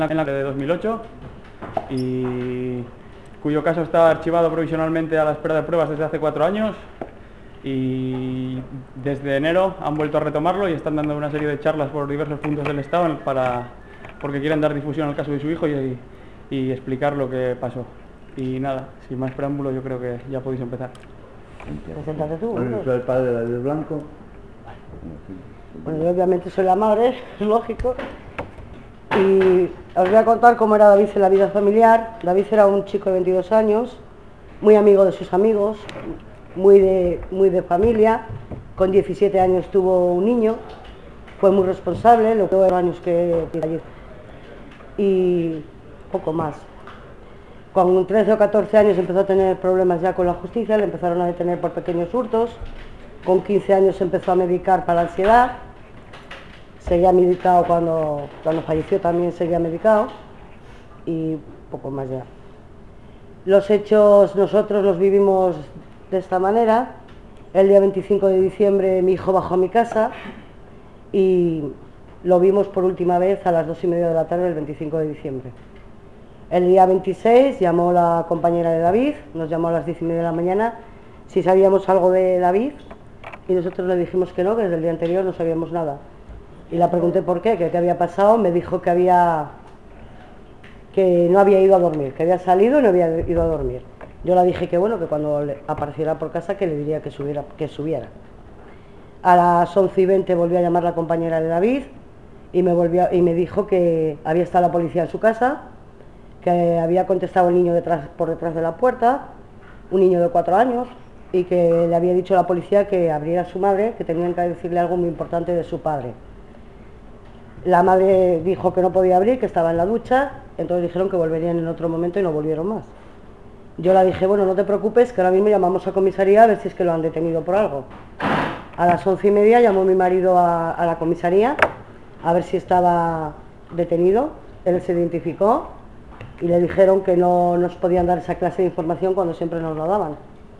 en la de 2008 y cuyo caso está archivado provisionalmente a la espera de pruebas desde hace 4 años y desde enero han vuelto a retomarlo y están dando una serie de charlas por diversos puntos del Estado porque quieren dar difusión al caso de su hijo y explicar lo que pasó. Y nada, sin más preámbulo yo creo que ya podéis empezar. Preséntate tú. Bueno, yo soy el padre de David Blanco. Bueno, yo obviamente soy la madre, es lógico. Y os voy a contar cómo era David en la vida familiar. David era un chico de 22 años, muy amigo de sus amigos, muy de familia. Con 17 años tuvo un niño, fue muy responsable, lo que tuvo años que ayer. Y poco más. Con 13 o 14 años empezó a tener problemas ya con la justicia, le empezaron a detener por pequeños hurtos. Con 15 años se empezó a medicar para la ansiedad. Seguía medicado cuando falleció, también seguía medicado. Y poco más ya. Los hechos nosotros los vivimos de esta manera. El día 25 de diciembre mi hijo bajó a mi casa y lo vimos por última vez a las 2:30 de la tarde del 25 de diciembre. El día 26 llamó la compañera de David, nos llamó a las 10:30 de la mañana si sabíamos algo de David y nosotros le dijimos que no, que desde el día anterior no sabíamos nada. Y la pregunté por qué, que qué había pasado, me dijo que no había ido a dormir, que había salido y no había ido a dormir. Yo le dije que bueno, que cuando apareciera por casa que le diría que subiera. A las 11:20 volvió a llamar la compañera de David y me dijo que había estado la policía en su casa, que había contestado el niño por detrás de la puerta, un niño de 4 años, y que le había dicho a la policía que abriera a su madre, que tenían que decirle algo muy importante de su padre. La madre dijo que no podía abrir, que estaba en la ducha, entonces dijeron que volverían en otro momento y no volvieron más. Yo le dije, bueno, no te preocupes, que ahora mismo llamamos a comisaría a ver si es que lo han detenido por algo. A las 11:30 llamó mi marido a la comisaría a ver si estaba detenido, él se identificó y le dijeron que no nos podían dar esa clase de información cuando siempre nos lo daban.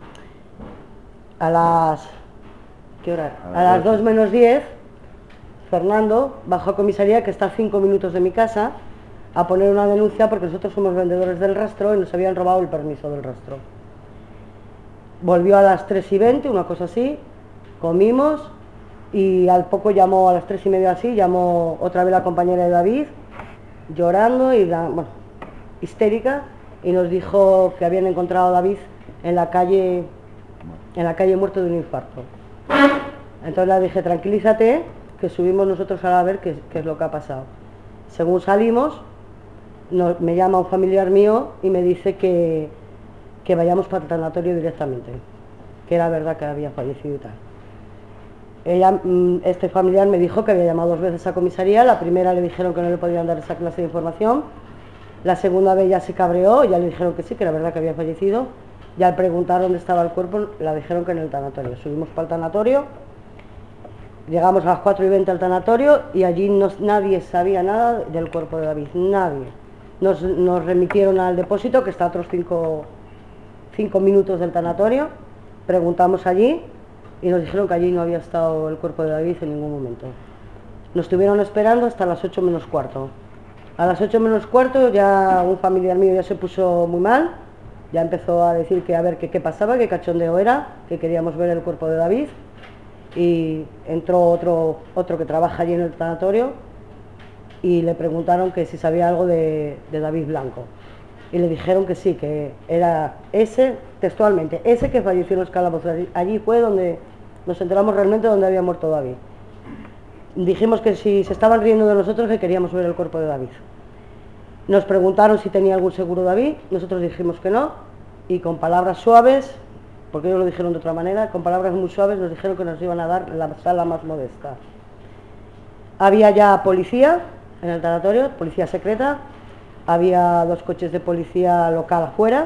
¿Qué hora? A las 2 menos 10, Fernando bajó a comisaría, que está a 5 minutos de mi casa, a poner una denuncia porque nosotros somos vendedores del rastro y nos habían robado el permiso del rastro. Volvió a las 3:20, una cosa así, comimos y al poco llamó, a las 3:30 así, llamó otra vez la compañera de David, llorando y histérica, y nos dijo que habían encontrado a David en la calle muerto de un infarto. Entonces le dije, tranquilízate, que subimos nosotros a ver qué es lo que ha pasado. Según salimos, me llama un familiar mío y me dice que vayamos para el tanatorio directamente, que era verdad que había fallecido y tal. Este familiar me dijo que había llamado 2 veces a comisaría. La primera le dijeron que no le podían dar esa clase de información, la segunda vez ya se cabreó, ya le dijeron que sí, que era verdad que había fallecido. Ya al preguntar dónde estaba el cuerpo, le dijeron que en el tanatorio. Subimos para el tanatorio, llegamos a las 4:20 al tanatorio y allí nadie sabía nada del cuerpo de David, nadie. Nos remitieron al depósito, que está a otros 5 minutos del tanatorio. Preguntamos allí y nos dijeron que allí no había estado el cuerpo de David en ningún momento. Nos estuvieron esperando hasta las 8 menos cuarto. A las 8 menos cuarto ya un familiar mío ya se puso muy mal, ya empezó a decir que a ver qué pasaba, qué cachondeo era, que queríamos ver el cuerpo de David. Y entró otro que trabaja allí en el tanatorio y le preguntaron que si sabía algo de David Blanco. Y le dijeron que sí, que era ese, textualmente, ese que falleció en los calabozos. Allí fue donde nos enteramos realmente dónde había muerto David. Dijimos que si se estaban riendo de nosotros, que queríamos ver el cuerpo de David. Nos preguntaron si tenía algún seguro David, nosotros dijimos que no, y con palabras suaves, porque ellos lo dijeron de otra manera, con palabras muy suaves nos dijeron que nos iban a dar la sala más modesta. Había ya policía en el tanatorio, policía secreta, había 2 coches de policía local afuera,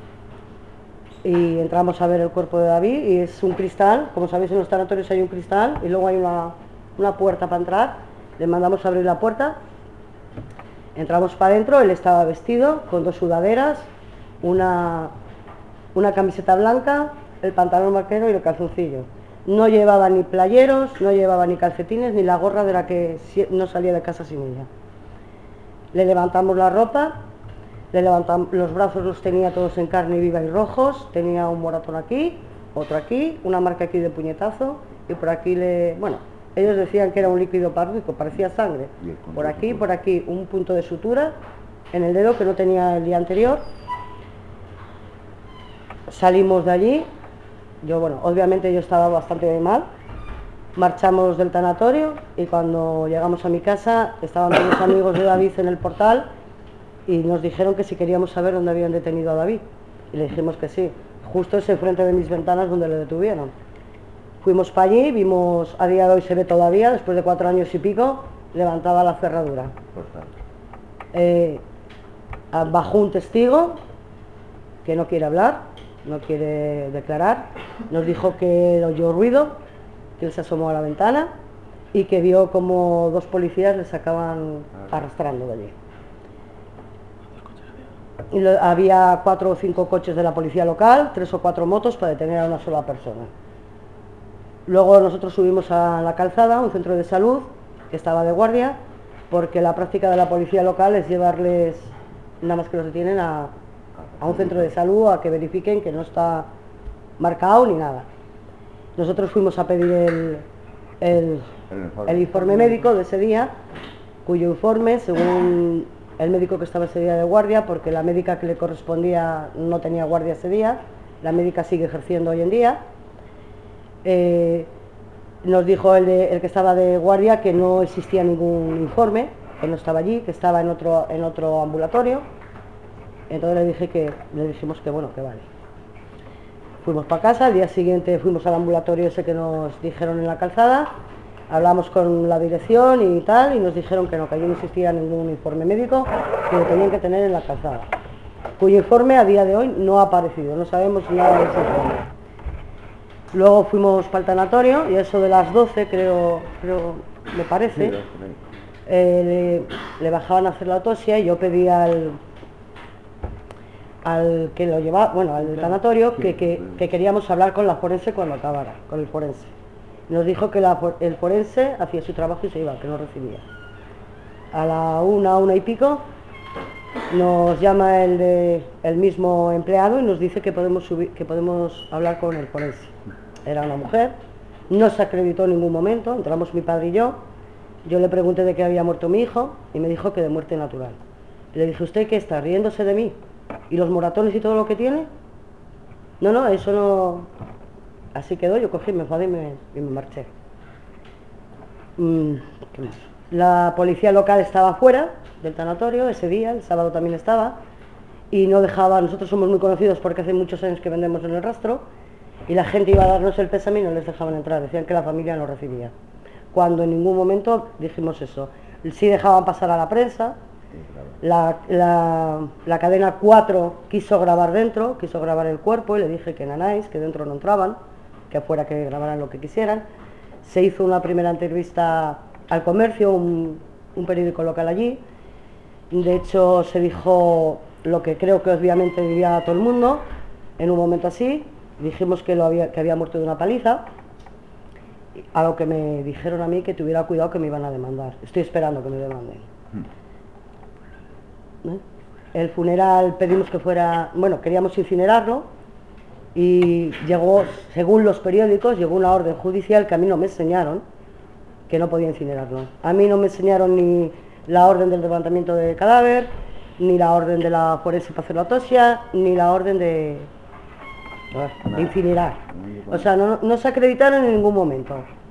y entramos a ver el cuerpo de David, y es un cristal, como sabéis en los tanatorios hay un cristal, y luego hay una puerta para entrar, le mandamos a abrir la puerta, entramos para adentro, él estaba vestido con 2 sudaderas, una camiseta blanca, el pantalón vaquero y el calzoncillo. No llevaba ni playeros, no llevaba ni calcetines, ni la gorra de la que no salía de casa sin ella. Le levantamos la ropa, le levantamos, los brazos los tenía todos en carne viva y rojos, tenía un moratón aquí, otro aquí, una marca aquí de puñetazo, y por aquí bueno, ellos decían que era un líquido parduzco, parecía sangre. Por aquí, un punto de sutura en el dedo que no tenía el día anterior. Salimos de allí, bueno, obviamente yo estaba bastante mal. Marchamos del tanatorio y cuando llegamos a mi casa estaban todos los amigos de David en el portal y nos dijeron que si queríamos saber dónde habían detenido a David. Y le dijimos que sí, justo ese frente de mis ventanas donde le detuvieron. Fuimos para allí, vimos, a día de hoy se ve todavía, después de 4 años y pico, levantada la cerradura. Bajó un testigo que no quiere hablar, no quiere declarar, nos dijo que oyó ruido, que él se asomó a la ventana y que vio como 2 policías le sacaban arrastrando de allí. Y había 4 o 5 coches de la policía local, 3 o 4 motos para detener a una sola persona. Luego nosotros subimos a la calzada, un centro de salud que estaba de guardia, porque la práctica de la policía local es llevarles, nada más que los detienen, a un centro de salud a que verifiquen que no está marcado ni nada. Nosotros fuimos a pedir el informe médico de ese día, cuyo informe, según el médico que estaba ese día de guardia, porque la médica que le correspondía no tenía guardia ese día, la médica sigue ejerciendo hoy en día, nos dijo el que estaba de guardia que no existía ningún informe, que no estaba allí, que estaba en otro ambulatorio. Entonces le dijimos que bueno, que vale. Fuimos para casa, al día siguiente fuimos al ambulatorio ese que nos dijeron en la calzada, hablamos con la dirección y tal, y nos dijeron que no, que allí no existía ningún informe médico, que lo tenían que tener en la calzada, cuyo informe a día de hoy no ha aparecido, no sabemos nada de ese informe. Luego fuimos para el tanatorio y eso de las 12 creo me parece, le bajaban a hacer la autopsia y yo pedí al que lo llevaba, bueno, al tanatorio, que queríamos hablar con la forense cuando acabara, con el forense. Nos dijo que el forense hacía su trabajo y se iba, que no recibía. A la 1 y pico nos llama el mismo empleado y nos dice que podemos hablar con el forense. Era una mujer, no se acreditó en ningún momento, entramos mi padre y yo le pregunté de qué había muerto mi hijo y me dijo que de muerte natural. Y le dije, ¿usted qué está riéndose de mí? ¿Y los moratones y todo lo que tiene? No, eso no. Así quedó, yo cogí, me enfadé y me marché. ¿Qué más? La policía local estaba fuera del tanatorio ese día, el sábado también estaba, y no dejaba, nosotros somos muy conocidos porque hace muchos años que vendemos en el rastro, y la gente iba a darnos el pésame y no les dejaban entrar, decían que la familia no recibía. Cuando en ningún momento dijimos eso. Sí dejaban pasar a la prensa. La cadena 4 quiso grabar dentro, quiso grabar el cuerpo y le dije que nanáis, que dentro no entraban, que afuera que grabaran lo que quisieran. Se hizo una primera entrevista al Comercio, un periódico local allí. De hecho se dijo lo que creo que obviamente diría todo el mundo en un momento así. Dijimos que había muerto de una paliza, a lo que me dijeron a mí que tuviera cuidado, que me iban a demandar. Estoy esperando que me demanden. El funeral pedimos que fuera, bueno, queríamos incinerarlo y llegó, según los periódicos, llegó una orden judicial que a mí no me enseñaron, que no podía incinerarlo. A mí no me enseñaron ni la orden del levantamiento del cadáver, ni la orden de la forense para hacer la autopsia, ni la orden de incinerar. O sea, no se acreditaron en ningún momento.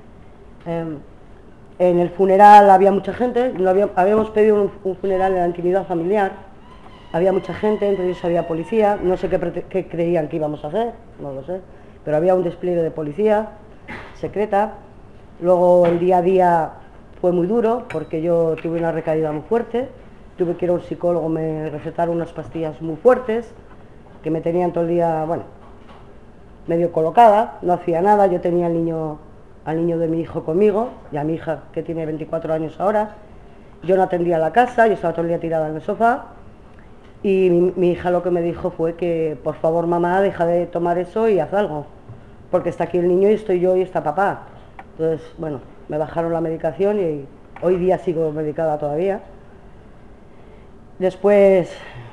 En el funeral había mucha gente, habíamos pedido un funeral en la intimidad familiar, había mucha gente, entre ellos había policía, no sé qué creían que íbamos a hacer, no lo sé, pero había un despliegue de policía secreta. Luego el día a día fue muy duro porque yo tuve una recaída muy fuerte, tuve que ir a un psicólogo, me recetaron unas pastillas muy fuertes que me tenían todo el día, bueno, medio colocada, no hacía nada. Yo tenía al niño de mi hijo conmigo y a mi hija que tiene 24 años ahora. Yo no atendía la casa, yo estaba todo el día tirada en el sofá y mi hija lo que me dijo fue que por favor mamá deja de tomar eso y haz algo, porque está aquí el niño y estoy yo y está papá. Entonces, bueno, me bajaron la medicación y hoy día sigo medicada todavía. Después,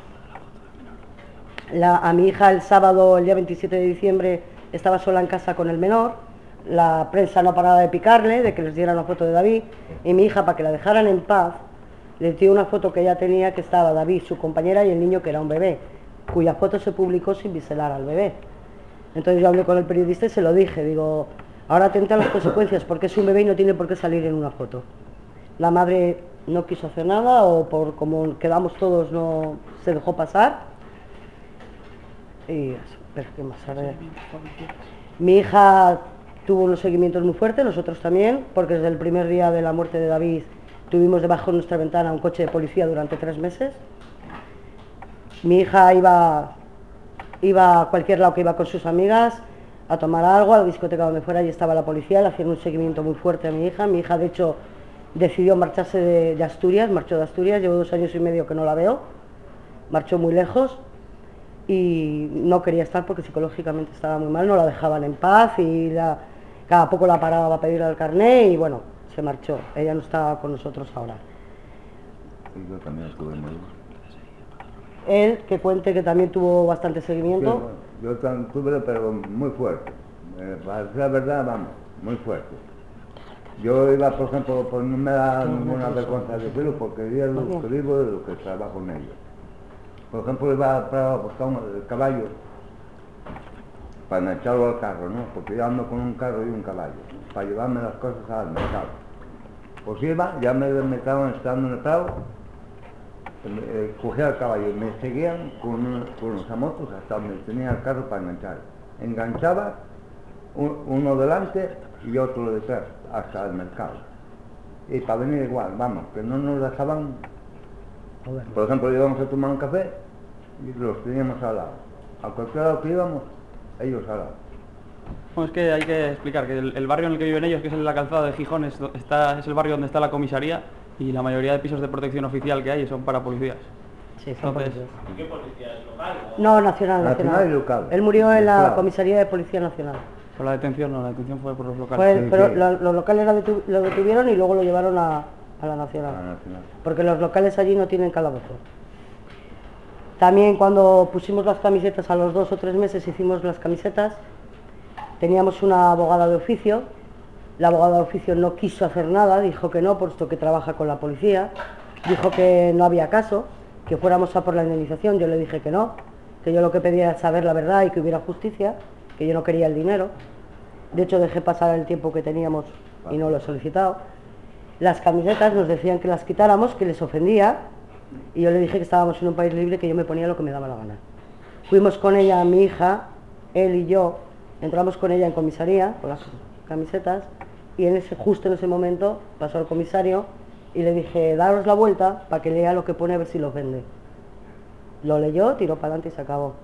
a mi hija el sábado, el día 27 de diciembre, estaba sola en casa con el menor. La prensa no paraba de picarle, de que les diera una foto de David, y mi hija, para que la dejaran en paz, les dio una foto que ella tenía, que estaba David, su compañera, y el niño, que era un bebé, cuya foto se publicó sin biselar al bebé. Entonces yo hablé con el periodista y se lo dije, digo, ahora atenta a las consecuencias, porque es un bebé y no tiene por qué salir en una foto. La madre no quiso hacer nada, o por como quedamos todos no se dejó pasar. Y eso, pero ¿qué más? Mi hija tuvo unos seguimientos muy fuertes, nosotros también, porque desde el primer día de la muerte de David tuvimos debajo de nuestra ventana un coche de policía durante 3 meses. Mi hija iba a cualquier lado que iba con sus amigas, a tomar algo, a la discoteca donde fuera, y estaba la policía, le hacían un seguimiento muy fuerte a mi hija. Mi hija, de hecho, decidió marcharse de Asturias, marchó de Asturias, llevo 2 años y medio que no la veo, marchó muy lejos y no quería estar porque psicológicamente estaba muy mal, no la dejaban en paz y cada poco la paraba para pedirle el carné y bueno, se marchó. Ella no está con nosotros ahora. Y yo también estuve muy... Él, que cuente que también tuvo bastante seguimiento. Sí, yo también tuve, pero muy fuerte. Para decir la verdad, vamos, muy fuerte. Yo iba, por ejemplo, pues no me da ninguna vergüenza decirlo, porque yo es lo que vivo y lo que trabajo en ello. Por ejemplo, iba para buscar el caballo, para engancharlo al carro, ¿no? Porque yo ando con un carro y un caballo, para llevarme las cosas al mercado. Pues iba, ya me estaban estando en el prado, cogía el caballo y me seguían con los amotos hasta donde tenía el carro para enganchar. Enganchaba uno delante y otro detrás, hasta el mercado. Y para venir igual, vamos, que no nos dejaban. Por ejemplo, íbamos a tomar un café y los teníamos al lado. A cualquier lado que íbamos, ellos al lado. Bueno, es que hay que explicar que el barrio en el que viven ellos, que es en la calzada de Gijón, es el barrio donde está la comisaría, y la mayoría de pisos de protección oficial que hay son para policías. Sí, son policías. ¿Y qué policía es local? No, nacional. Nacional y local. Él murió en la Claro. comisaría de Policía Nacional. Por la detención no, la detención fue por los locales. Sí, Pero sí. los locales lo detuvieron y luego lo llevaron a la Nacional. Porque los locales allí no tienen calabozo. También cuando pusimos las camisetas, a los 2 o 3 meses hicimos las camisetas, teníamos una abogada de oficio. La abogada de oficio no quiso hacer nada, dijo que no, puesto que trabaja con la policía. Dijo que no había caso, que fuéramos a por la indemnización. Yo le dije que no, que yo lo que pedía era saber la verdad y que hubiera justicia, que yo no quería el dinero. De hecho, dejé pasar el tiempo que teníamos y no lo he solicitado. Las camisetas nos decían que las quitáramos, que les ofendía, y yo le dije que estábamos en un país libre, que yo me ponía lo que me daba la gana. Fuimos con ella, mi hija, él y yo, entramos con ella en comisaría, con las camisetas, y justo en ese momento pasó el comisario y le dije, daros la vuelta para que lea lo que pone, a ver si lo ofende. Lo leyó, tiró para adelante y se acabó.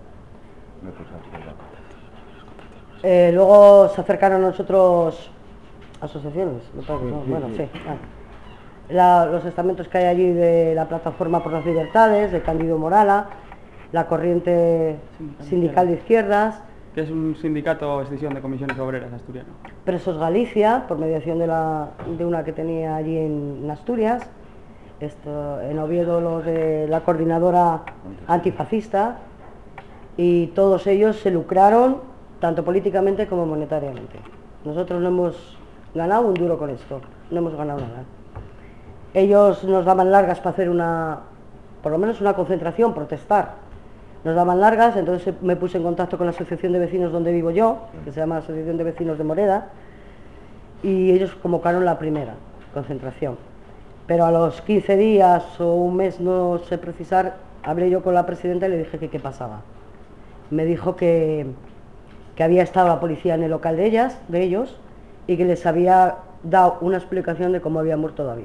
Luego se acercaron a nosotros asociaciones, bueno, sí. Los estamentos que hay allí de la Plataforma por las Libertades, de Cándido Morala, la Corriente Sindical de Izquierdas, Que es un sindicato o extensión de comisiones obreras asturiano. Presos Galicia, por mediación de una que tenía allí en Asturias, en Oviedo los de la Coordinadora Antifascista, y todos ellos se lucraron tanto políticamente como monetariamente. Nosotros no hemos ganado un duro con esto, no hemos ganado nada. Ellos nos daban largas para hacer por lo menos una concentración, protestar. Nos daban largas, entonces me puse en contacto con la asociación de vecinos donde vivo yo, que se llama Asociación de Vecinos de Moreda, y ellos convocaron la primera concentración. Pero a los 15 días o un mes, no sé precisar, hablé yo con la presidenta y le dije que qué pasaba. Me dijo que había estado la policía en el local de ellos, y que les había dado una explicación de cómo había muerto David.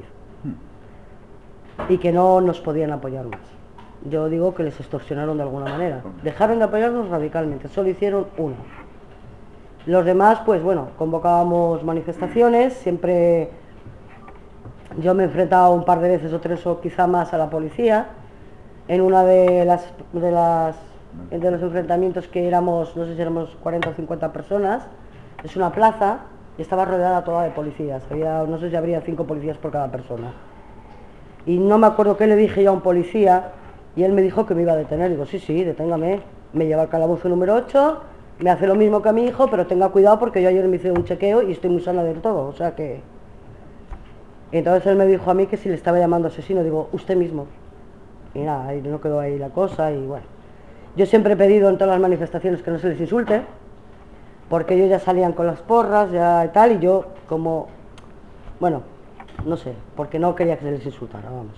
Y que no nos podían apoyar más. Yo digo que les extorsionaron de alguna manera. Dejaron de apoyarnos radicalmente, solo hicieron una. Los demás, pues bueno, convocábamos manifestaciones, siempre yo me he enfrentado un par de veces o 3 o quizá más a la policía. En una de los enfrentamientos que éramos, no sé si éramos 40 o 50 personas, es una plaza y estaba rodeada toda de policías. No sé si habría 5 policías por cada persona. Y no me acuerdo qué le dije yo a un policía, Y él me dijo que me iba a detener. Digo, sí, sí, deténgame. Me lleva al calabozo número 8, me hace lo mismo que a mi hijo, pero tenga cuidado porque yo ayer me hice un chequeo y estoy muy sana del todo, o sea que... Entonces él me dijo a mí que si le estaba llamando asesino, digo, usted mismo. Y nada, ahí no quedó ahí la cosa y bueno. Yo siempre he pedido en todas las manifestaciones que no se les insulte, porque ellos ya salían con las porras, ya y tal, y yo como, bueno, no sé, porque no quería que se les insultara, vamos.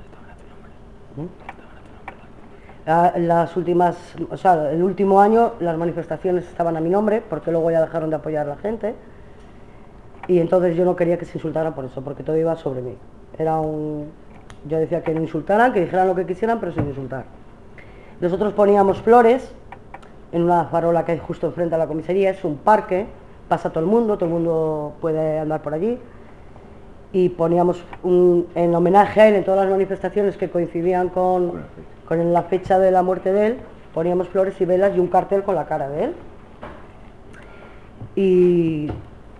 Las últimas, o sea, el último año las manifestaciones estaban a mi nombre, porque luego ya dejaron de apoyar a la gente, y entonces yo no quería que se insultaran por eso, porque todo iba sobre mí. Yo decía que no insultaran, que dijeran lo que quisieran, pero sin insultar. Nosotros poníamos flores en una farola que hay justo enfrente a la comisaría, es un parque, pasa todo el mundo puede andar por allí, y poníamos en homenaje a él en todas las manifestaciones que coincidían con la fecha de la muerte de él, poníamos flores y velas y un cartel con la cara de él. Y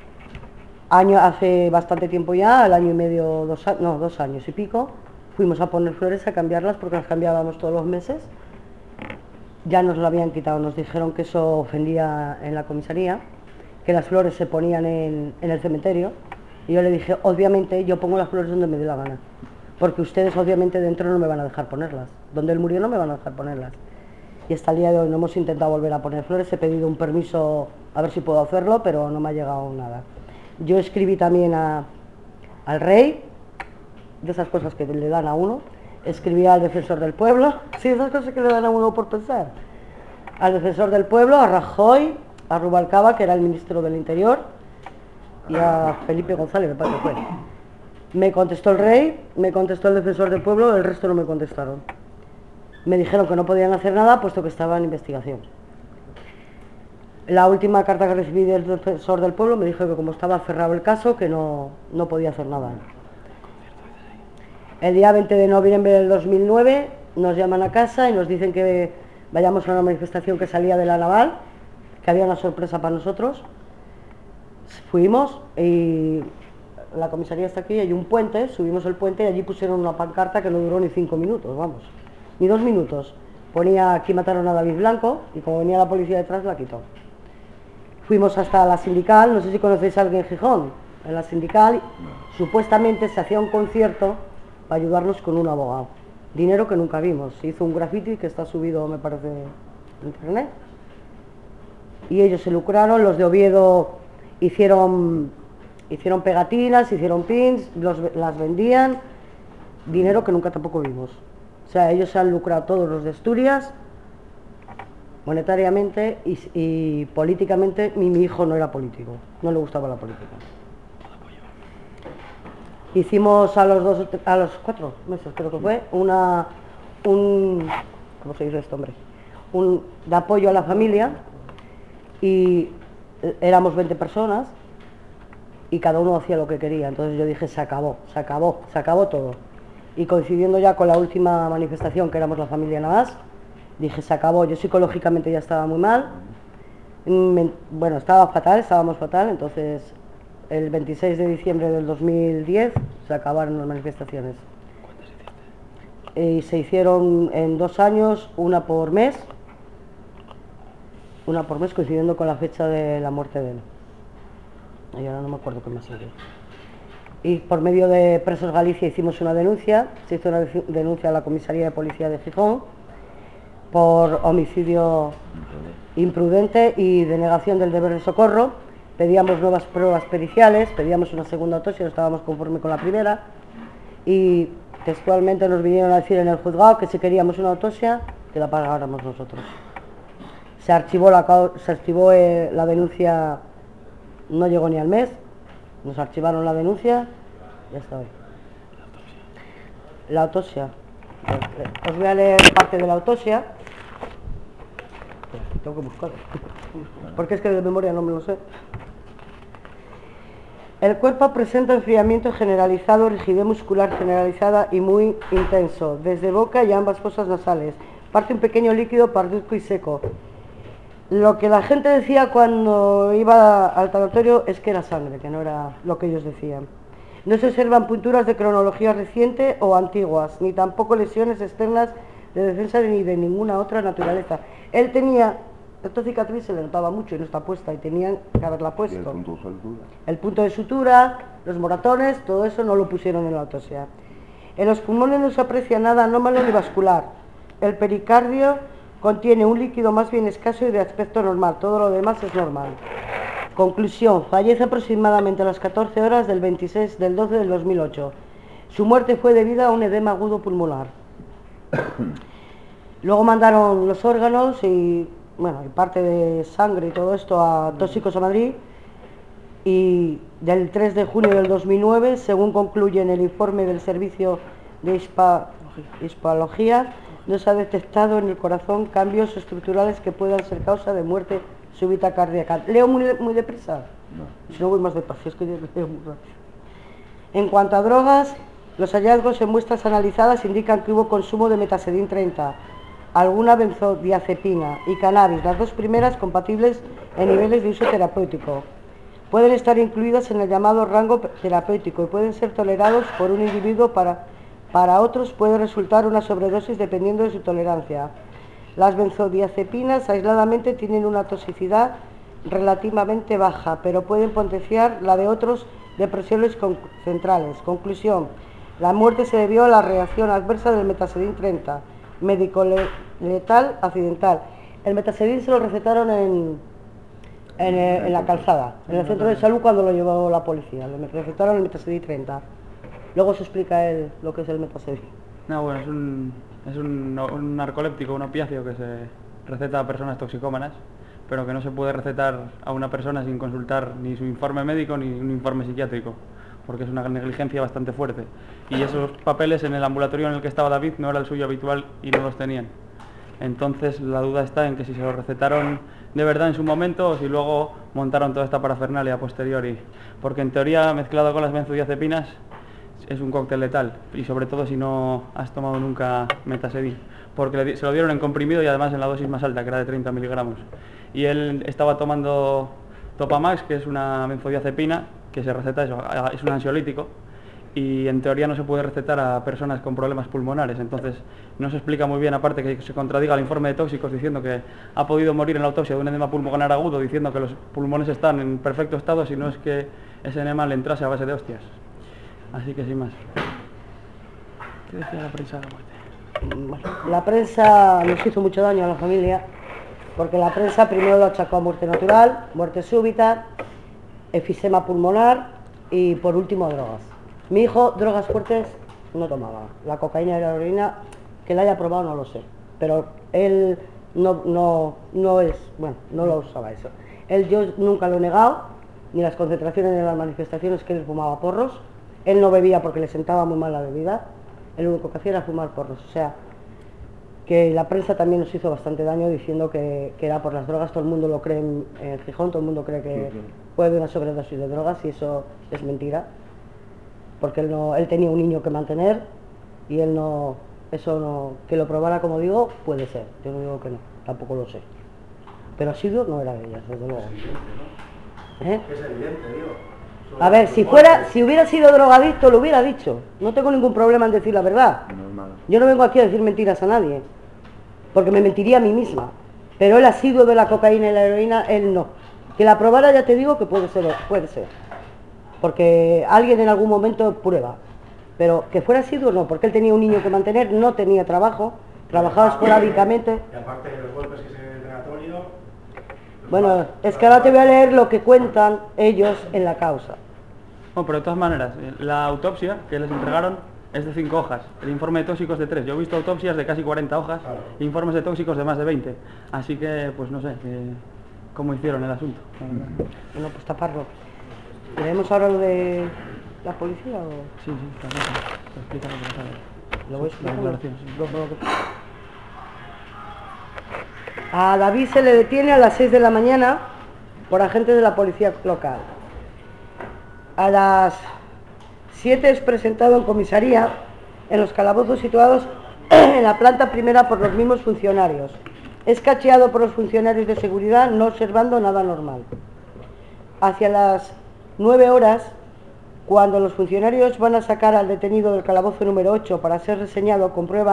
hace bastante tiempo ya, al año y medio, 2 años y pico, fuimos a poner flores, a cambiarlas porque las cambiábamos todos los meses. Ya nos lo habían quitado, nos dijeron que eso ofendía en la comisaría, que las flores se ponían en el cementerio, y yo le dije, obviamente yo pongo las flores donde me dé la gana, porque ustedes obviamente dentro no me van a dejar ponerlas, donde él murió no me van a dejar ponerlas. Y hasta el día de hoy no hemos intentado volver a poner flores, he pedido un permiso a ver si puedo hacerlo, pero no me ha llegado nada. Yo escribí también al rey, de esas cosas que le dan a uno, escribí al defensor del pueblo, sí, esas cosas que le dan a uno por pensar, al defensor del pueblo, a Rajoy, a Rubalcaba, que era el ministro del Interior, y a Felipe González, me parece que fue. Me contestó el rey, me contestó el defensor del pueblo, el resto no me contestaron. Me dijeron que no podían hacer nada puesto que estaba en investigación. La última carta que recibí del defensor del pueblo me dijo que como estaba cerrado el caso, que no podía hacer nada. El día 20 de noviembre del 2009 nos llaman a casa y nos dicen que vayamos a una manifestación que salía de la Naval, que había una sorpresa para nosotros. Fuimos y la comisaría está aquí, hay un puente, subimos el puente y allí pusieron una pancarta que no duró ni 5 minutos, vamos, ni 2 minutos. Ponía aquí mataron a David Blanco y como venía la policía detrás la quitó. Fuimos hasta la Sindical, no sé si conocéis a alguien en Gijón, en la Sindical, supuestamente se hacía un concierto para ayudarnos con un abogado. Dinero que nunca vimos, se hizo un graffiti que está subido, me parece, en internet. Y ellos se lucraron, los de Oviedo hicieron pegatinas, hicieron pins, las vendían, dinero que nunca tampoco vimos. O sea, ellos se han lucrado todos los de Asturias, monetariamente y políticamente. Mi hijo no era político, no le gustaba la política. Hicimos a los 4 meses, creo que fue, ¿cómo se dice esto, hombre? De apoyo a la familia, y éramos 20 personas y cada uno hacía lo que quería. Entonces yo dije, se acabó todo. Y coincidiendo ya con la última manifestación, que éramos la familia nada más, dije, se acabó. Yo psicológicamente ya estaba muy mal, bueno, estábamos fatal, entonces el 26 de diciembre del 2010 se acabaron las manifestaciones. Y se hicieron en 2 años, una por mes coincidiendo con la fecha de la muerte de él. Y ahora no me acuerdo qué más sería. Y por medio de Presos Galicia hicimos una denuncia, se hizo una denuncia a la Comisaría de Policía de Gijón por homicidio imprudente y denegación del deber de socorro. Pedíamos nuevas pruebas periciales, pedíamos una segunda autopsia, no estábamos conformes con la primera, y textualmente nos vinieron a decir en el juzgado que si queríamos una autopsia, que la pagáramos nosotros. Se archivó la denuncia, no llegó ni al mes, nos archivaron la denuncia, ya está hoy. La autopsia. Os voy a leer parte de la autopsia. Tengo que buscarlo, porque es que de memoria no me lo sé. El cuerpo presenta enfriamiento generalizado, rigidez muscular generalizada y muy intenso, desde boca y ambas fosas nasales. Parte un pequeño líquido parduzco y seco. Lo que la gente decía cuando iba al tanatorio es que era sangre, que no era lo que ellos decían. No se observan punturas de cronología reciente o antiguas, ni tampoco lesiones externas de defensa ni de ninguna otra naturaleza. Él tenía, esta cicatriz se le notaba mucho y no está puesta, y tenían que haberla puesto. ¿Y el punto de sutura? El punto de sutura, los moratones, todo eso no lo pusieron en la autopsia. En los pulmones no se aprecia nada anómalo ni vascular. El pericardio contiene un líquido más bien escaso y de aspecto normal, todo lo demás es normal. Conclusión, fallece aproximadamente a las 14 horas del 26 del 12 del 2008. Su muerte fue debida a un edema agudo pulmonar. Luego mandaron los órganos y, bueno, y parte de sangre y todo esto a Tóxicos a Madrid, y del 3 de junio del 2009, según concluye en el informe del Servicio de Hispología, no se ha detectado en el corazón cambios estructurales que puedan ser causa de muerte súbita cardíaca. ¿Leo muy deprisa? No. Si no voy más despacio, es que yo leo muy rápido. En cuanto a drogas, los hallazgos en muestras analizadas indican que hubo consumo de metasedin 30, alguna benzodiazepina y cannabis, las dos primeras compatibles en niveles de uso terapéutico. Pueden estar incluidas en el llamado rango terapéutico y pueden ser tolerados por un individuo, para otros puede resultar una sobredosis dependiendo de su tolerancia. Las benzodiazepinas aisladamente tienen una toxicidad relativamente baja, pero pueden potenciar la de otros depresiones centrales. Conclusión, la muerte se debió a la reacción adversa del metasedin 30, médico letal accidental. El metasedin se lo recetaron en la calzada, en el centro de salud, cuando lo llevó la policía. Le recetaron el metasedin 30. Luego se explica él lo que es el metasedin. No, bueno, es un narcoléptico, un opiáceo que se receta a personas toxicómanas, pero que no se puede recetar a una persona sin consultar ni su informe médico ni un informe psiquiátrico, porque es una negligencia bastante fuerte. Y esos papeles en el ambulatorio en el que estaba David no era el suyo habitual y no los tenían. Entonces la duda está en que si se lo recetaron de verdad en su momento o si luego montaron toda esta parafernalia a posteriori, porque en teoría, mezclado con las benzodiazepinas, es un cóctel letal, y sobre todo si no has tomado nunca metasedin, porque se lo dieron en comprimido y además en la dosis más alta, que era de 30 miligramos. Y él estaba tomando Topamax, que es una benzodiazepina, que se receta eso, es un ansiolítico, y en teoría no se puede recetar a personas con problemas pulmonares. Entonces no se explica muy bien, aparte que se contradiga el informe de tóxicos diciendo que ha podido morir en la autopsia de un edema pulmonar agudo, diciendo que los pulmones están en perfecto estado, si no es que ese enema le entrase a base de hostias. Así que sin más. ¿Qué decía la prensa de la muerte? Bueno, la prensa nos hizo mucho daño a la familia, porque la prensa primero lo achacó a muerte natural, muerte súbita, efisema pulmonar y por último drogas. Mi hijo drogas fuertes no tomaba, la cocaína y la heroína, que la haya probado no lo sé, pero él no lo usaba eso. Yo nunca lo he negado, ni las concentraciones ni las manifestaciones, que él fumaba porros. Él no bebía porque le sentaba muy mal la bebida, él lo único que hacía era fumar porros. O sea, que la prensa también nos hizo bastante daño diciendo que era por las drogas. Todo el mundo lo cree en Gijón, todo el mundo cree que puede haber una sobredosis de drogas, y eso es mentira, porque él tenía un niño que mantener y que lo probara, como digo, puede ser. Yo no digo que no, tampoco lo sé, pero asiduo no era de ellas, desde luego. Es evidente, digo. A ver, si hubiera sido drogadicto, lo hubiera dicho. No tengo ningún problema en decir la verdad. Normal. Yo no vengo aquí a decir mentiras a nadie, porque me mentiría a mí misma. Pero él asiduo de la cocaína y la heroína, él no. Que la probara, ya te digo que puede ser. Porque alguien en algún momento prueba. Pero que fuera asiduo no, porque él tenía un niño que mantener, no tenía trabajo, trabajaba esporádicamente. Y aparte de los golpes que se ven en el relatorio... Bueno, es que ahora te voy a leer lo que cuentan ellos en la causa. Bueno, pero de todas maneras, la autopsia que les entregaron es de 5 hojas, el informe de tóxicos de 3. Yo he visto autopsias de casi 40 hojas, Claro. Informes de tóxicos de más de 20. Así que, pues no sé cómo hicieron el asunto. Bueno, pues taparlo. ¿Leemos ahora lo de la policía o...? Sí, claro. Explica lo que pasa. Lo voy a La explicar. declaración, sí. A David se le detiene a las 6 de la mañana por agentes de la policía local. A las 7 es presentado en comisaría, en los calabozos situados en la planta primera por los mismos funcionarios. Es cacheado por los funcionarios de seguridad, no observando nada normal. Hacia las 9 horas, cuando los funcionarios van a sacar al detenido del calabozo número 8 para ser reseñado, comprueban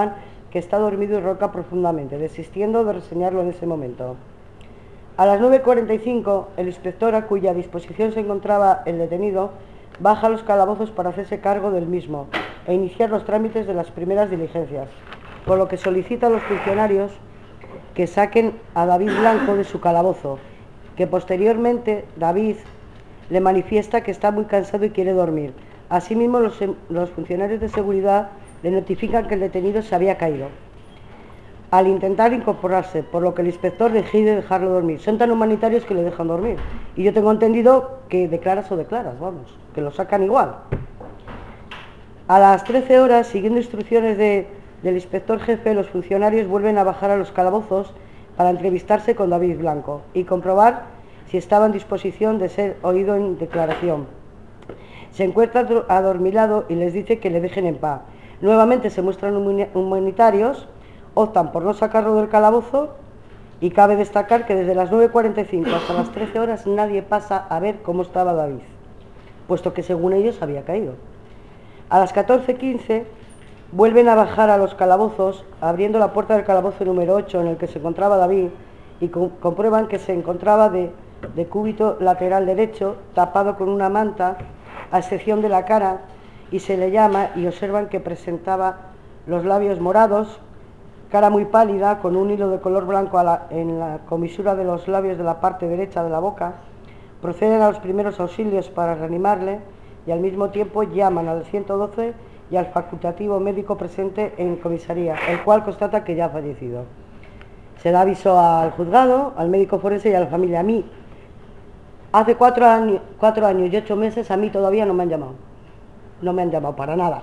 que está dormido y ronca profundamente, desistiendo de reseñarlo en ese momento. A las 9:45, el inspector, a cuya disposición se encontraba el detenido, baja a los calabozos para hacerse cargo del mismo e iniciar los trámites de las primeras diligencias, por lo que solicita a los funcionarios que saquen a David Blanco de su calabozo, que posteriormente David le manifiesta que está muy cansado y quiere dormir. Asimismo, los funcionarios de seguridad le notifican que el detenido se había caído al intentar incorporarse, por lo que el inspector decide dejarlo dormir. Son tan humanitarios que le dejan dormir. Y yo tengo entendido que declaras o declaras, vamos, que lo sacan igual. A las 13 horas, siguiendo instrucciones del inspector jefe, los funcionarios vuelven a bajar a los calabozos para entrevistarse con David Blanco y comprobar si estaba en disposición de ser oído en declaración. Se encuentra adormilado y les dice que le dejen en paz. Nuevamente se muestran humanitarios, optan por no sacarlo del calabozo y cabe destacar que desde las 9:45 hasta las 13 horas nadie pasa a ver cómo estaba David, puesto que según ellos había caído. A las 14:15 vuelven a bajar a los calabozos, abriendo la puerta del calabozo número 8 en el que se encontraba David y comprueban que se encontraba de cúbito lateral derecho, tapado con una manta, a excepción de la cara, y se le llama y observan que presentaba los labios morados, cara muy pálida, con un hilo de color blanco en la comisura de los labios de la parte derecha de la boca. Proceden a los primeros auxilios para reanimarle y al mismo tiempo llaman al 112 y al facultativo médico presente en comisaría, el cual constata que ya ha fallecido. Se da aviso al juzgado, al médico forense y a la familia. A mí, hace 4 años y 8 meses, a mí todavía no me han llamado. No me han llamado para nada.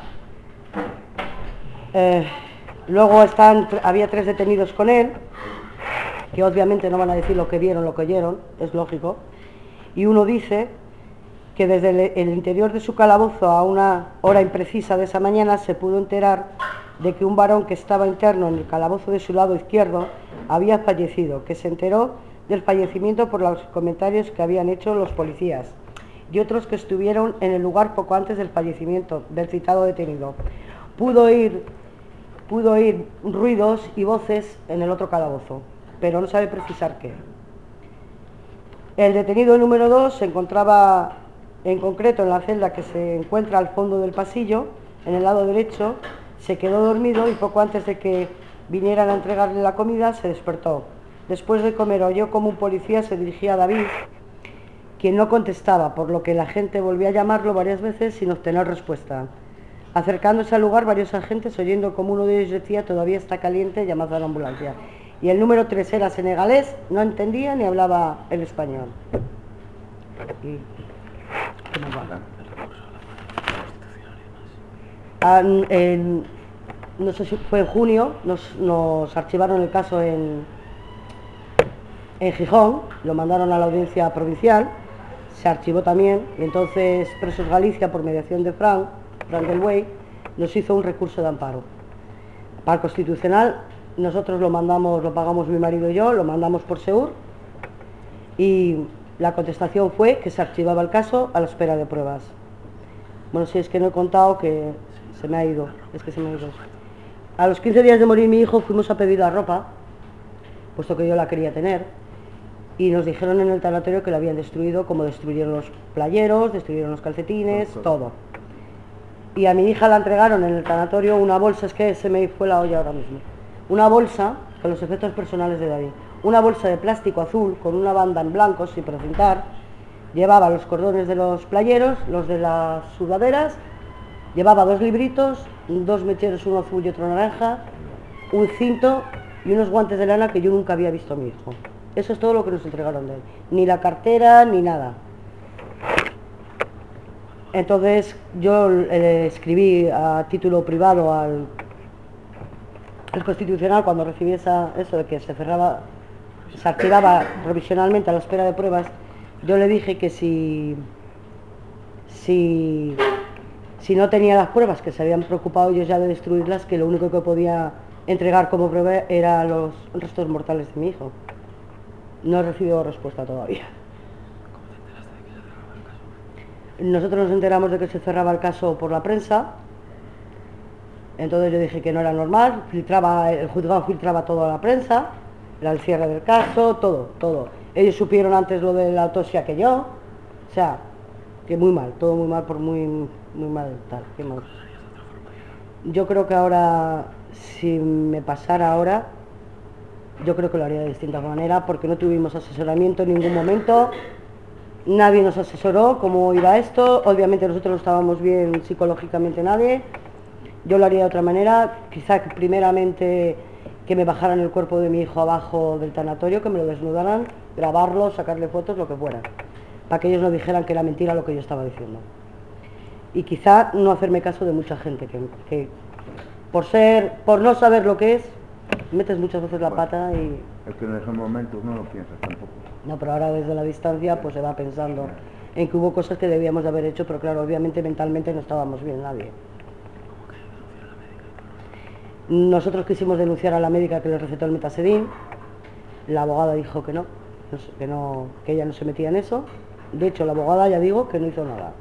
Luego había 3 detenidos con él, que obviamente no van a decir lo que vieron, lo que oyeron, es lógico. Y uno dice que desde el interior de su calabozo a una hora imprecisa de esa mañana se pudo enterar de que un varón que estaba interno en el calabozo de su lado izquierdo había fallecido, que se enteró del fallecimiento por los comentarios que habían hecho los policías y otros que estuvieron en el lugar poco antes del fallecimiento del citado detenido. Pudo oír ruidos y voces en el otro calabozo, pero no sabe precisar qué. El detenido número 2 se encontraba en concreto en la celda que se encuentra al fondo del pasillo, en el lado derecho. Se quedó dormido y poco antes de que vinieran a entregarle la comida se despertó. Después de comer oyó como un policía se dirigía a David, quien no contestaba, por lo que la gente volvió a llamarlo varias veces sin obtener respuesta. Acercándose al lugar, varios agentes, oyendo como uno de ellos decía todavía está caliente, llamad a la ambulancia. Y el número 3 era senegalés, no entendía ni hablaba el español. No sé si fue en junio, nos archivaron el caso en Gijón, lo mandaron a la audiencia provincial, se archivó también, y entonces Presos Galicia, por mediación de Fran del Buey, nos hizo un recurso de amparo. Para el Constitucional, nosotros lo pagamos mi marido y yo, lo mandamos por SEUR, y la contestación fue que se archivaba el caso a la espera de pruebas. Bueno, si es que no he contado que se me ha ido, A los 15 días de morir mi hijo fuimos a pedir la ropa, puesto que yo la quería tener, y nos dijeron en el tanatorio que la habían destruido, como destruyeron los playeros, destruyeron los calcetines, todo. Y a mi hija la entregaron en el tanatorio una bolsa, es que se me fue la olla ahora mismo, una bolsa con los efectos personales de David, una bolsa de plástico azul con una banda en blanco sin precintar, llevaba los cordones de los playeros, los de las sudaderas, llevaba 2 libritos, 2 mecheros, uno azul y otro naranja, un cinto y unos guantes de lana que yo nunca había visto a mi hijo. Eso es todo lo que nos entregaron de él, ni la cartera ni nada. Entonces yo escribí a título privado al Constitucional cuando recibí eso de que se archivaba provisionalmente a la espera de pruebas. Yo le dije que si no tenía las pruebas, que se habían preocupado ellos ya de destruirlas, que lo único que podía entregar como prueba eran los restos mortales de mi hijo. No he recibido respuesta todavía. Nosotros nos enteramos de que se cerraba el caso por la prensa Entonces yo dije que no era normal, el juzgado filtraba todo a la prensa, el cierre del caso, todo. Ellos supieron antes lo de la autopsia que yo, o sea, que muy mal, todo muy mal, por muy mal tal, qué mal. Yo creo que ahora, si me pasara ahora, yo creo que lo haría de distinta manera, porque no tuvimos asesoramiento en ningún momento, nadie nos asesoró cómo iba esto, obviamente nosotros no estábamos bien psicológicamente nadie. Yo lo haría de otra manera, quizá primeramente que me bajaran el cuerpo de mi hijo abajo del tanatorio, que me lo desnudaran, grabarlo, sacarle fotos, lo que fuera, para que ellos no dijeran que era mentira lo que yo estaba diciendo. Y quizá no hacerme caso de mucha gente que por no saber lo que es, metes muchas veces la pata y... Es que en esos momentos no lo piensas tampoco. No, pero ahora desde la distancia pues se va pensando en que hubo cosas que debíamos de haber hecho, pero claro, obviamente mentalmente no estábamos bien nadie. Nosotros quisimos denunciar a la médica que le recetó el Metasedin, la abogada dijo que no, que ella no se metía en eso. De hecho, la abogada ya digo que no hizo nada.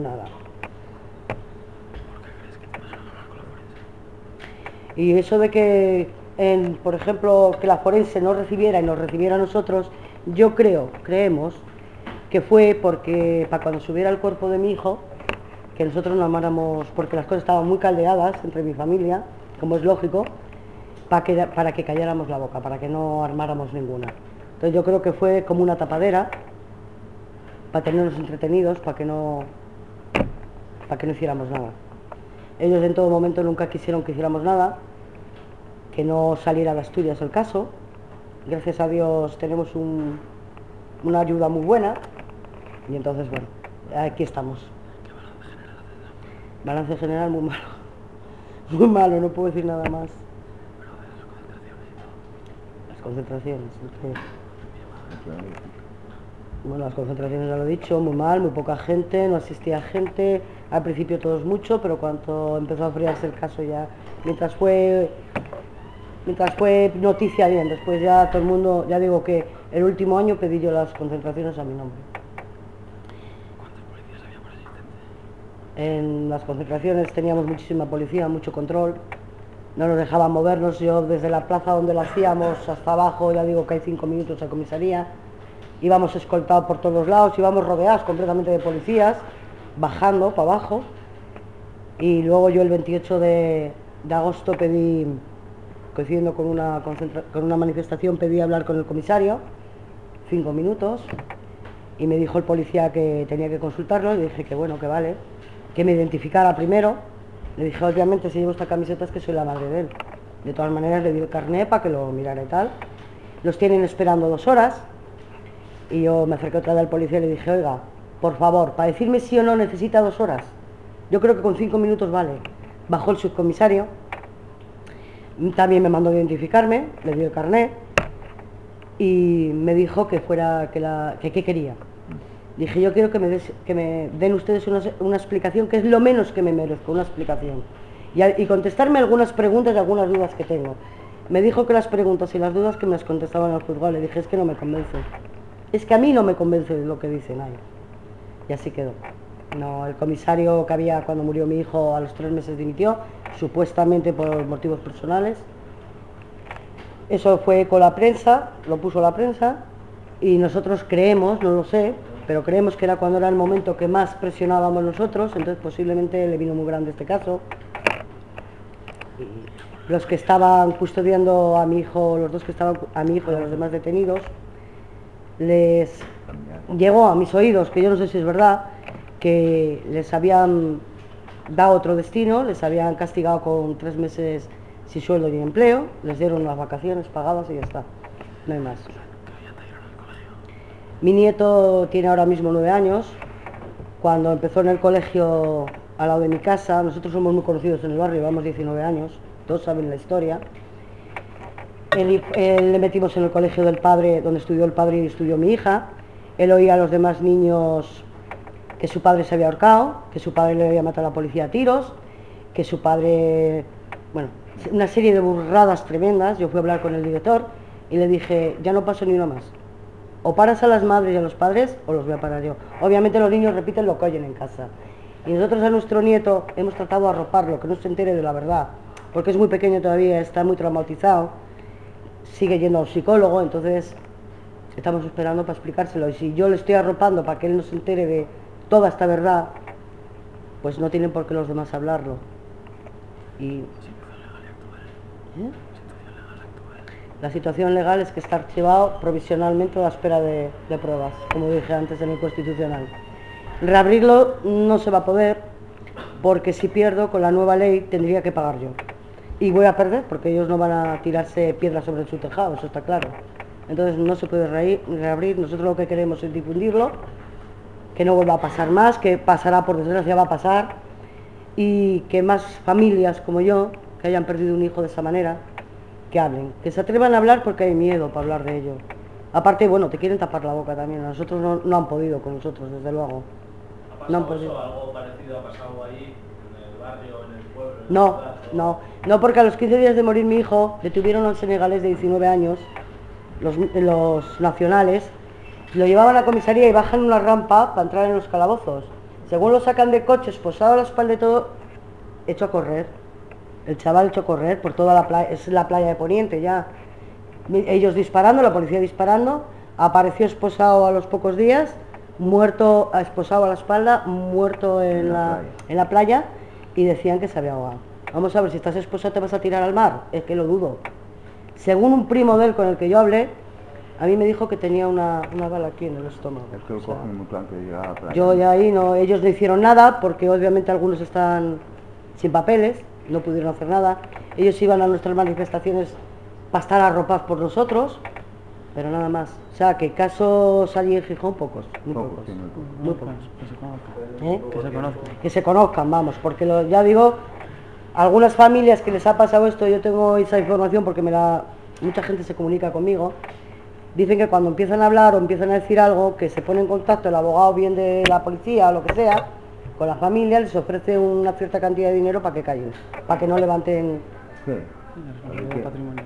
Y eso de que, por ejemplo, que la forense no recibiera y nos recibiera a nosotros, creemos que fue porque para cuando subiera el cuerpo de mi hijo, que nosotros no amáramos, porque las cosas estaban muy caldeadas entre mi familia, como es lógico, para que calláramos la boca, para que no armáramos ninguna. Entonces yo creo que fue como una tapadera, para tenernos entretenidos, para que no hiciéramos nada. Ellos en todo momento nunca quisieron que hiciéramos nada, que no saliera de Asturias el caso. Gracias a Dios tenemos una ayuda muy buena, y entonces bueno, aquí estamos. Balance general muy malo. Muy malo, no puedo decir nada más. Las concentraciones. Bueno, las concentraciones ya lo he dicho, muy mal, muy poca gente, no asistía gente. Al principio todos mucho, pero cuando empezó a enfriarse el caso ya, mientras fue noticia bien, después ya todo el mundo, ya digo que el último año pedí yo las concentraciones a mi nombre. ¿Cuántos policías había por asistente? En las concentraciones teníamos muchísima policía, mucho control, no nos dejaban movernos. Yo desde la plaza donde lo hacíamos hasta abajo, ya digo que hay 5 minutos a comisaría, íbamos escoltados por todos lados, íbamos rodeados completamente de policías, bajando para abajo. Y luego yo el 28 de agosto pedí, coincidiendo con una manifestación, pedí hablar con el comisario, 5 minutos, y me dijo el policía que tenía que consultarlo, y dije que bueno, que vale, que me identificara primero. Le dije, obviamente, si llevo esta camiseta es que soy la madre de él. De todas maneras le di el carné para que lo mirara y tal. Los tienen esperando 2 horas, y yo me acerqué otra vez al policía y le dije, oiga, por favor, para decirme sí o no necesita 2 horas. Yo creo que con 5 minutos vale. Bajó el subcomisario, también me mandó a identificarme, le dio el carné y me dijo que qué quería. Dije, yo quiero que me den ustedes una explicación, que es lo menos que me merezco, una explicación. Y contestarme algunas preguntas y algunas dudas que tengo. Me dijo que las preguntas y las dudas que me las contestaban al juzgado. Le dije, es que no me convence. Es que a mí no me convence lo que dicen ahí. Y así quedó. No, el comisario que había cuando murió mi hijo a los 3 meses dimitió, supuestamente por motivos personales. Eso fue con la prensa, lo puso la prensa, y nosotros creemos, no lo sé, pero creemos que era cuando era el momento que más presionábamos nosotros, entonces posiblemente le vino muy grande este caso. Y los que estaban custodiando a mi hijo, los 2 que estaban a mi hijo y a los demás detenidos, les llegó a mis oídos, que yo no sé si es verdad, que les habían dado otro destino, les habían castigado con 3 meses sin sueldo ni empleo, les dieron las vacaciones pagadas y ya está, no hay más. Mi nieto tiene ahora mismo 9 años, cuando empezó en el colegio al lado de mi casa, nosotros somos muy conocidos en el barrio, llevamos 19 años, todos saben la historia. Él le metimos en el colegio del padre, donde estudió el padre y estudió mi hija. Él oía a los demás niños que su padre se había ahorcado, que su padre le había matado a la policía a tiros, que su padre... Bueno, una serie de burradas tremendas. Yo fui a hablar con el director y le dije, ya no paso ni una más. O paras a las madres y a los padres o los voy a parar yo. Obviamente los niños repiten lo que oyen en casa. Y nosotros a nuestro nieto hemos tratado de arroparlo, que no se entere de la verdad. porque es muy pequeño todavía, está muy traumatizado, sigue yendo a un psicólogo, entonces estamos esperando para explicárselo. Y si yo le estoy arropando para que él no se entere de toda esta verdad, pues no tienen por qué los demás hablarlo. Y la situación legal es que está archivado provisionalmente a la espera de pruebas, como dije antes en el Constitucional. Reabrirlo no se va a poder, porque si pierdo con la nueva ley tendría que pagar yo. Y voy a perder porque ellos no van a tirarse piedras sobre su tejado, eso está claro. Entonces no se puede reabrir. Nosotros lo que queremos es difundirlo, que no vuelva a pasar más, que pasará, por desgracia va a pasar, y que más familias como yo, que hayan perdido un hijo de esa manera, que hablen, que se atrevan a hablar, porque hay miedo para hablar de ello. Aparte, bueno, te quieren tapar la boca también, a nosotros no han podido con nosotros, desde luego. ¿Ha pasado eso? ¿Algo parecido ha pasado ahí, en el barrio, en el pueblo? No, porque a los 15 días de morir mi hijo, detuvieron a un senegalés de 19 años, los nacionales, lo llevaban a la comisaría y bajan una rampa para entrar en los calabozos. Según lo sacan de coche, esposado a la espalda y todo, echó a correr. El chaval echó a correr por toda la playa, es la playa de Poniente ya. Ellos disparando, la policía disparando, apareció esposado a los pocos días, muerto, esposado a la espalda, muerto en la playa, y decían que se había ahogado. Vamos a ver, si estás esposado te vas a tirar al mar, es que lo dudo. Según un primo de él con el que yo hablé, a mí me dijo que tenía una bala aquí en el estómago. Es que lo cogen mucho antes de llegar a la playa. Yo ya ahí no, ellos no hicieron nada, porque obviamente algunos están sin papeles, no pudieron hacer nada. Ellos iban a nuestras manifestaciones para estar arropados por nosotros, pero nada más. O sea, que casos allí en Gijón, pocos, muy pocos. Sí, Muy pocos. Que se conozcan. ¿Eh? Que se conozcan. Que se conozcan, vamos, porque ya digo, algunas familias que les ha pasado esto, yo tengo esa información porque mucha gente se comunica conmigo, dicen que cuando empiezan a hablar o empiezan a decir algo, que se pone en contacto el abogado bien de la policía o lo que sea, con la familia, les ofrece una cierta cantidad de dinero para que callen, para que no levanten. Sí. La responsabilidad patrimonial.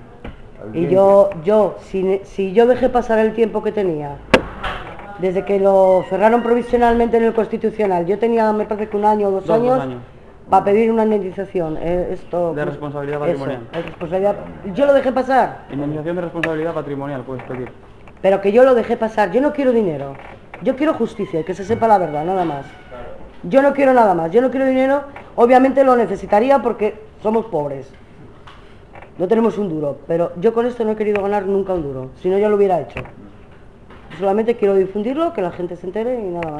Y si yo dejé pasar el tiempo que tenía, desde que lo cerraron provisionalmente en el Constitucional, yo tenía, me parece que un año o dos años, para pedir una indemnización. Esto, De responsabilidad patrimonial. Yo lo dejé pasar. Indemnización de responsabilidad patrimonial puedes pedir. Pero que yo lo dejé pasar. Yo no quiero dinero. Yo quiero justicia, que se sepa la verdad, nada más. Yo no quiero nada más. Yo no quiero dinero. Obviamente lo necesitaría porque somos pobres. No tenemos un duro. Pero yo con esto no he querido ganar nunca un duro. Si no, ya lo hubiera hecho. Solamente quiero difundirlo, que la gente se entere y nada más.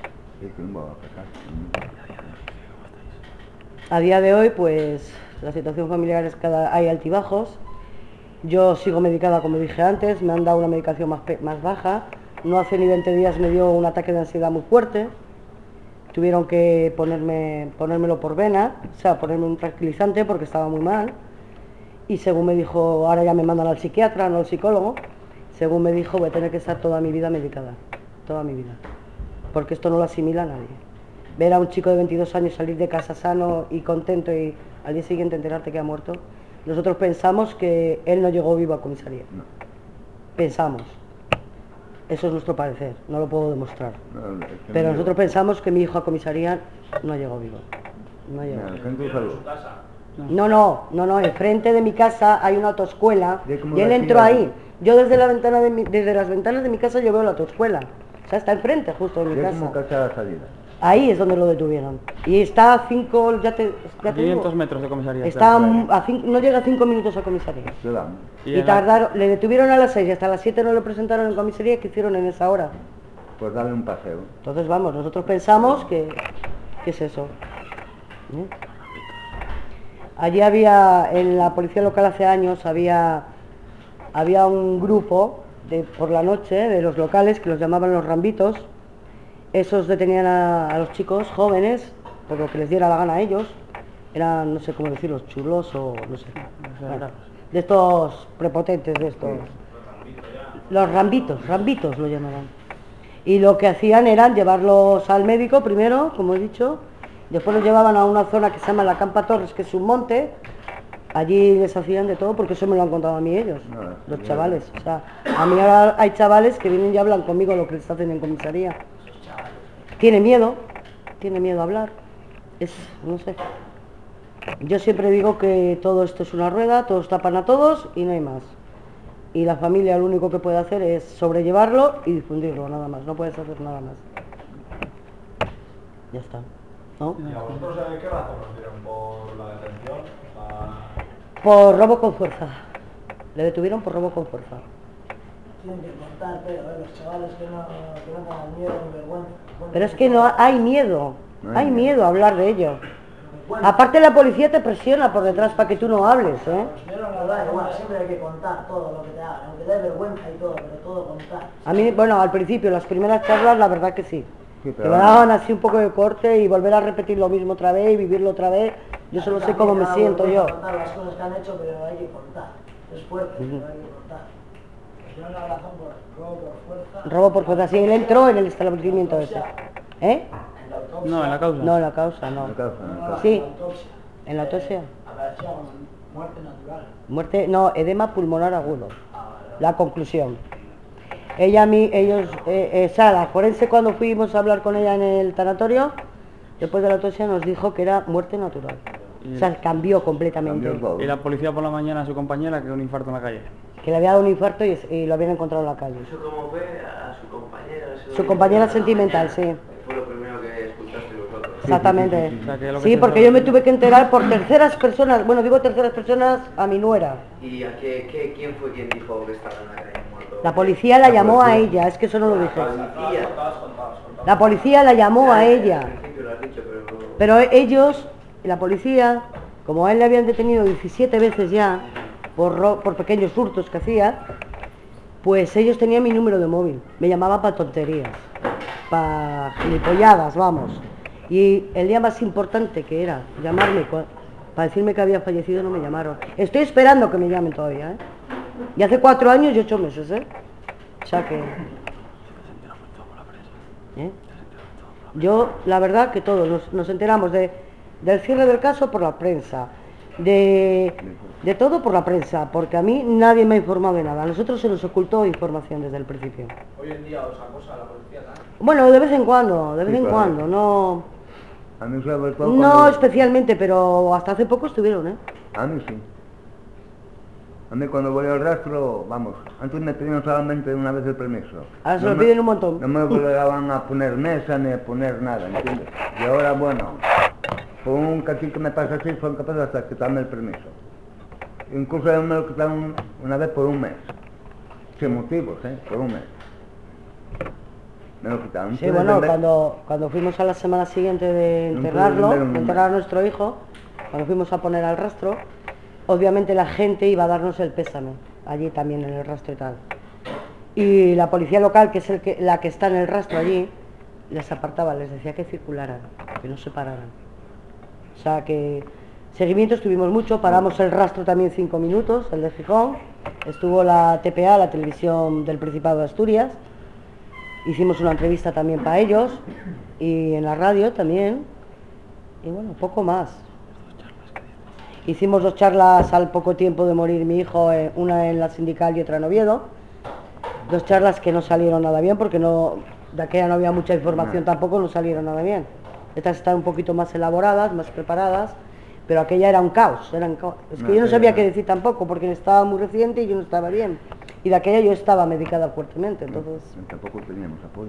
A día de hoy, pues, la situación familiar es que hay altibajos. Yo sigo medicada, como dije antes, me han dado una medicación más baja. No hace ni 20 días me dio un ataque de ansiedad muy fuerte. Tuvieron que ponérmelo por vena, o sea, ponerme un tranquilizante porque estaba muy mal. Y según me dijo, ahora ya me mandan al psiquiatra, no al psicólogo, según me dijo, voy a tener que estar toda mi vida medicada, toda mi vida. Porque esto no lo asimila a nadie. Ver a un chico de 22 años salir de casa sano y contento y al día siguiente enterarte que ha muerto. Nosotros pensamos que él no llegó vivo a comisaría. No. Pensamos. Eso es nuestro parecer, no lo puedo demostrar. No, pero nosotros pensamos que mi hijo a comisaría no llegó vivo. No llegó. No, enfrente de mi casa hay una autoescuela y él entró ahí. Yo desde las ventanas de mi casa yo veo la autoescuela. O sea, está enfrente justo de mi casa. Ahí es donde lo detuvieron. Y está a 5, ya te 500 metros de comisaría. No llega a 5 minutos a comisaría. Y tardaron, le detuvieron a las 6 y hasta las 7 no lo presentaron en comisaría. ¿Qué hicieron en esa hora? Pues darle un paseo. Entonces vamos, nosotros pensamos que es eso. Allí había, en la policía local hace años, había un grupo por la noche de los locales que los llamaban los rambitos. Esos detenían a los chicos jóvenes por lo que les diera la gana a ellos. Eran, no sé cómo decirlos, chulos o no sé. Bueno, de estos prepotentes, de estos. Los rambitos lo llamaban. Y lo que hacían eran llevarlos al médico primero, como he dicho. Después los llevaban a una zona que se llama la Campa Torres, que es un monte. Allí les hacían de todo, porque eso me lo han contado a mí ellos, los chavales. O sea, a mí ahora hay chavales que vienen y hablan conmigo lo que les hacen en comisaría. Tiene miedo a hablar. No sé. Yo siempre digo que todo esto es una rueda, todos tapan a todos y no hay más. Y la familia lo único que puede hacer es sobrellevarlo y difundirlo, nada más, no puedes hacer nada más. Ya está, ¿no? ¿Y a vosotros qué razón nos dieron por la detención? Por robo con fuerza. Le detuvieron por robo con fuerza. Tienen que contar, pero los chavales que no tengan miedo ni vergüenza. Pero es que no hay miedo, hay miedo a hablar de ello. Bueno, Aparte la policía te presiona por detrás para que tú no hables, ¿eh? pues la verdad, igual, siempre hay que contar todo lo que te hagan, aunque dé vergüenza y todo, pero todo contar. A mí, bueno, al principio, las primeras charlas, la verdad que sí. Sí, Que pero me daban así un poco de corte y volver a repetir lo mismo otra vez y vivirlo otra vez. Yo solo sé cómo me siento yo. Contar las cosas que han hecho, pero hay que contar. Es fuerte, pero hay que contar. Pues yo la razón por robo por fuerza. Robo por fuerza, sí, él entró en el establecimiento ese. ¿Eh? En la autopsia. No, en la causa. No, en la causa, no. No causa, no causa. Sí. En la autopsia. ¿En la autopsia? Aparecía muerte natural. Muerte, no, edema pulmonar agudo. La conclusión. Ella a mí, ellos, Sara, forense, cuando fuimos a hablar con ella en el tanatorio, después de la autopsia nos dijo que era muerte natural. O sea, cambió completamente. Cambió todo. Y la policía por la mañana a su compañera que un infarto en la calle. Que le había dado un infarto y lo habían encontrado en la calle. ¿Eso cómo fue? ¿A su compañera? Su compañera sentimental, sí. Fue lo primero que escuchaste vosotros. Exactamente. O sea, que lo que Sí, se porque sabe- yo me tuve que enterar por terceras personas, bueno, digo terceras personas a mi nuera. ¿Y quién fue quien dijo que estaba en la calle muerto? La policía la La llamó a policía. ella, es que eso no lo dije. Policía. La policía la llamó a ella. Al principio lo has dicho, pero... Pero ellos, la policía, como a él le habían detenido 17 veces ya por pequeños hurtos que hacía, pues ellos tenían mi número de móvil. Me llamaban para tonterías, para gilipolladas, vamos. Y el día más importante que era llamarme para decirme que había fallecido, no me llamaron. Estoy esperando que me llamen todavía, ¿eh? Y hace 4 años y 8 meses, ¿eh? O sea que... ¿Eh? Yo, la verdad que todos nos enteramos del cierre del caso por la prensa, de todo por la prensa, porque a mí nadie me ha informado de nada. A nosotros se nos ocultó información desde el principio. Hoy en día os acosa la policía, ¿no? Bueno, de vez en cuando, Sí, claro. no, A mí sobre todo no cuando- especialmente, pero hasta hace poco estuvieron, ¿eh? A mí sí. A mí cuando voy al rastro, vamos, antes me pedían solamente una vez el permiso. Ahora se No lo me- piden un montón. No me obligaban a poner mesa ni a poner nada, ¿entiendes? Y ahora, bueno, por un cachín que me pasa así, son capaces hasta de quitarme el permiso. Incluso me lo quitaron una vez por un mes. Sin motivos, por un mes. Me lo quitaron. Sí, Entonces, bueno, en vez- cuando fuimos a la semana siguiente de No enterrarlo, pueden ver un- de enterrar a nuestro hijo, cuando fuimos a poner al rastro, obviamente la gente iba a darnos el pésame, allí también en el rastro y tal. Y la policía local, que es la que está en el rastro allí, les apartaba, les decía que circularan, que no se pararan. O sea que seguimientos tuvimos mucho, paramos el rastro también 5 minutos, el de Gijón, estuvo la TPA, la televisión del Principado de Asturias, hicimos una entrevista también para ellos, y en la radio también, y bueno, poco más. Hicimos 2 charlas al poco tiempo de morir mi hijo, una en la Sindical y otra en Oviedo, 2 charlas que no salieron nada bien, porque de aquella no había mucha información tampoco, no salieron nada bien. Estas están un poquito más elaboradas, más preparadas, pero aquella era un caos, Es que yo no sabía qué decir tampoco, porque estaba muy reciente y yo no estaba bien. Y de aquella yo estaba medicada fuertemente, entonces... Tampoco teníamos apoyo.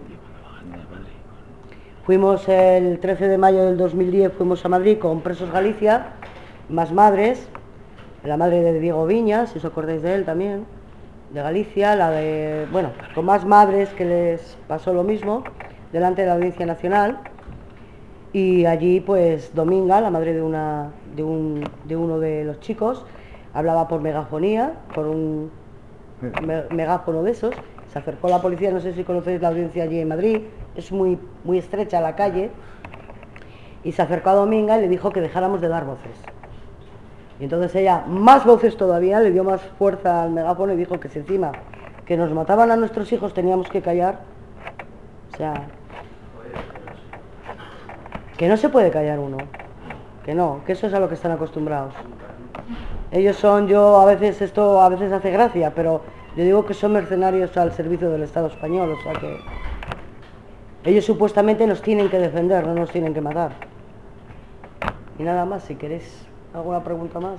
Fuimos el 13 de mayo del 2010, fuimos a Madrid con Presos Galicia, más madres, la madre de Diego Viñas, si os acordáis de él también, de Galicia, bueno, con más madres que les pasó lo mismo, delante de la Audiencia Nacional, y allí pues Dominga, la madre de uno de los chicos, hablaba por megafonía, por un megáfono de esos, se acercó la policía, no sé si conocéis la audiencia allí en Madrid, es muy estrecha la calle, y se acercó a Dominga y le dijo que dejáramos de dar voces. Y entonces ella, más voces todavía, le dio más fuerza al megáfono y dijo que si encima que nos mataban a nuestros hijos teníamos que callar, o sea, que no se puede callar uno, que no, que eso es a lo que están acostumbrados. Ellos son, a veces hace gracia, pero yo digo que son mercenarios al servicio del Estado español, o sea que ellos supuestamente nos tienen que defender, no nos tienen que matar. Y nada más, si queréis ¿Alguna pregunta más?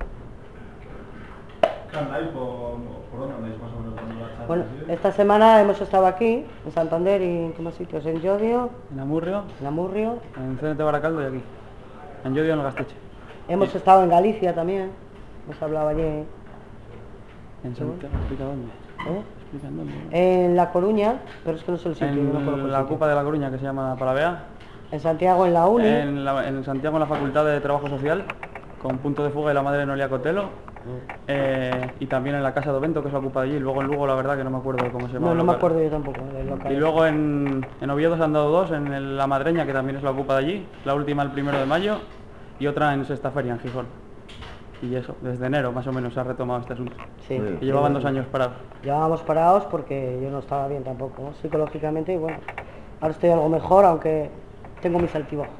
¿Qué andáis? ¿Por dónde andáis más o menos dando la charla? Bueno, ¿Sí? esta semana hemos estado aquí, en Santander y en qué más sitios, en Llodio, En Amurrio, en Amurrio. en CNT Baracaldo y aquí. En Llodio, en el Gasteche. Hemos estado en Galicia también, hemos hablado allí, En Santiago, ¿explica dónde? ¿eh? ¿Explica en dónde? En La Coruña, pero es que no sé el sitio, yo no conozco el En la sitio. Copa de la Coruña, que se llama Palavea. En Santiago, en la Uni. En Santiago, en la Facultad de Trabajo Social, con Punto de Fuga y la Madre Noelia Cotelo. Y también en la Casa de Ovento, que se ocupa de allí. Luego en Lugo, la verdad que no me acuerdo de cómo se llama. No, el no me local. acuerdo yo tampoco del local. Y luego en Oviedo se han dado dos, en La Madreña, que también es la ocupa de allí, la última el 1 de mayo, y otra en Sexta Feria, en Gijón. Y eso, desde enero más o menos se ha retomado este asunto. Sí. Y llevaban 2 años parados. Llevábamos parados porque yo no estaba bien tampoco, ¿no? Psicológicamente, y bueno, ahora estoy algo mejor, aunque tengo mis altibajos.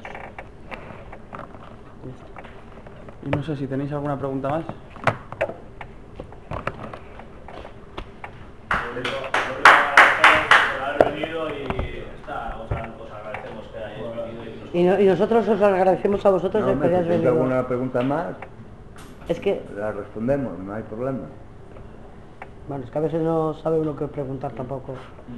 Y no sé si tenéis alguna pregunta más. Por haber venido y os agradecemos que hayáis venido y Y nosotros os agradecemos a vosotros No, el que hombre, hayáis si tenéis venido. alguna pregunta más, Es que, la respondemos, no hay problema. bueno, es que a veces no sabe uno qué preguntar tampoco.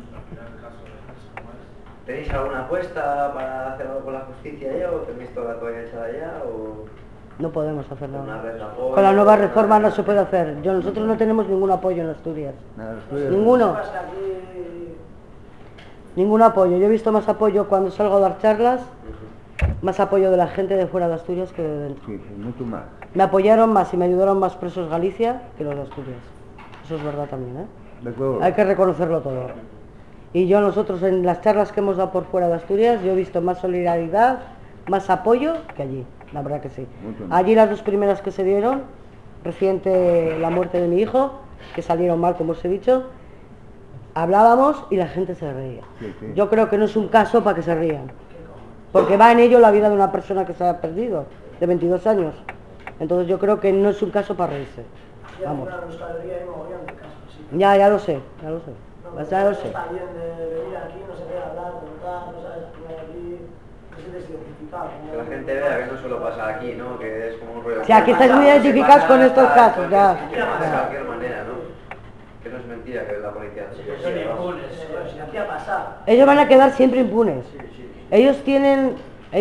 ¿Tenéis alguna apuesta para hacer algo con la justicia ya o tenéis toda la toalla echada ya o No podemos hacer una nada. red de apoyo? Con la nueva reforma no se puede hacer. Nosotros no tenemos ningún apoyo en Asturias. Nada, estoy- Ninguno. Pasa aquí, Ningún apoyo. Yo he visto más apoyo cuando salgo a dar charlas, más apoyo de la gente de fuera de Asturias que de dentro. Sí, sí, mucho más. Me apoyaron más y me ayudaron más presos Galicia que los de Asturias. Eso es verdad también, ¿eh? De acuerdo. Hay que reconocerlo todo. Y nosotros en las charlas que hemos dado por fuera de Asturias, yo he visto más solidaridad, más apoyo que allí, la verdad que sí. Mucho más. Allí las 2 primeras que se dieron, reciente la muerte de mi hijo, que salieron mal como os he dicho, hablábamos y la gente se reía. Sí, sí. Yo creo que no es un caso para que se rían, porque va en ello la vida de una persona que se ha perdido, de 22 años. Entonces yo creo que no es un caso para reírse. ya Vamos. en nuestra galería hay mogollón de casos, sí. Ya lo sé, ya lo sé. No, Ya lo sé. está bien de venir aquí, no se ve hablar, preguntar, no sabes, aquí, no se desidentificado. Que la gente vea que no solo pasa aquí, ¿no? Que es como un rollo. Sí, aquí estáis muy identificados con estos casos, ya. De cualquier manera, ¿no? Que no es mentira que la policía hace eso. son impunes. Si aquí ha pasado. Ellos van a quedar siempre impunes. Ellos tienen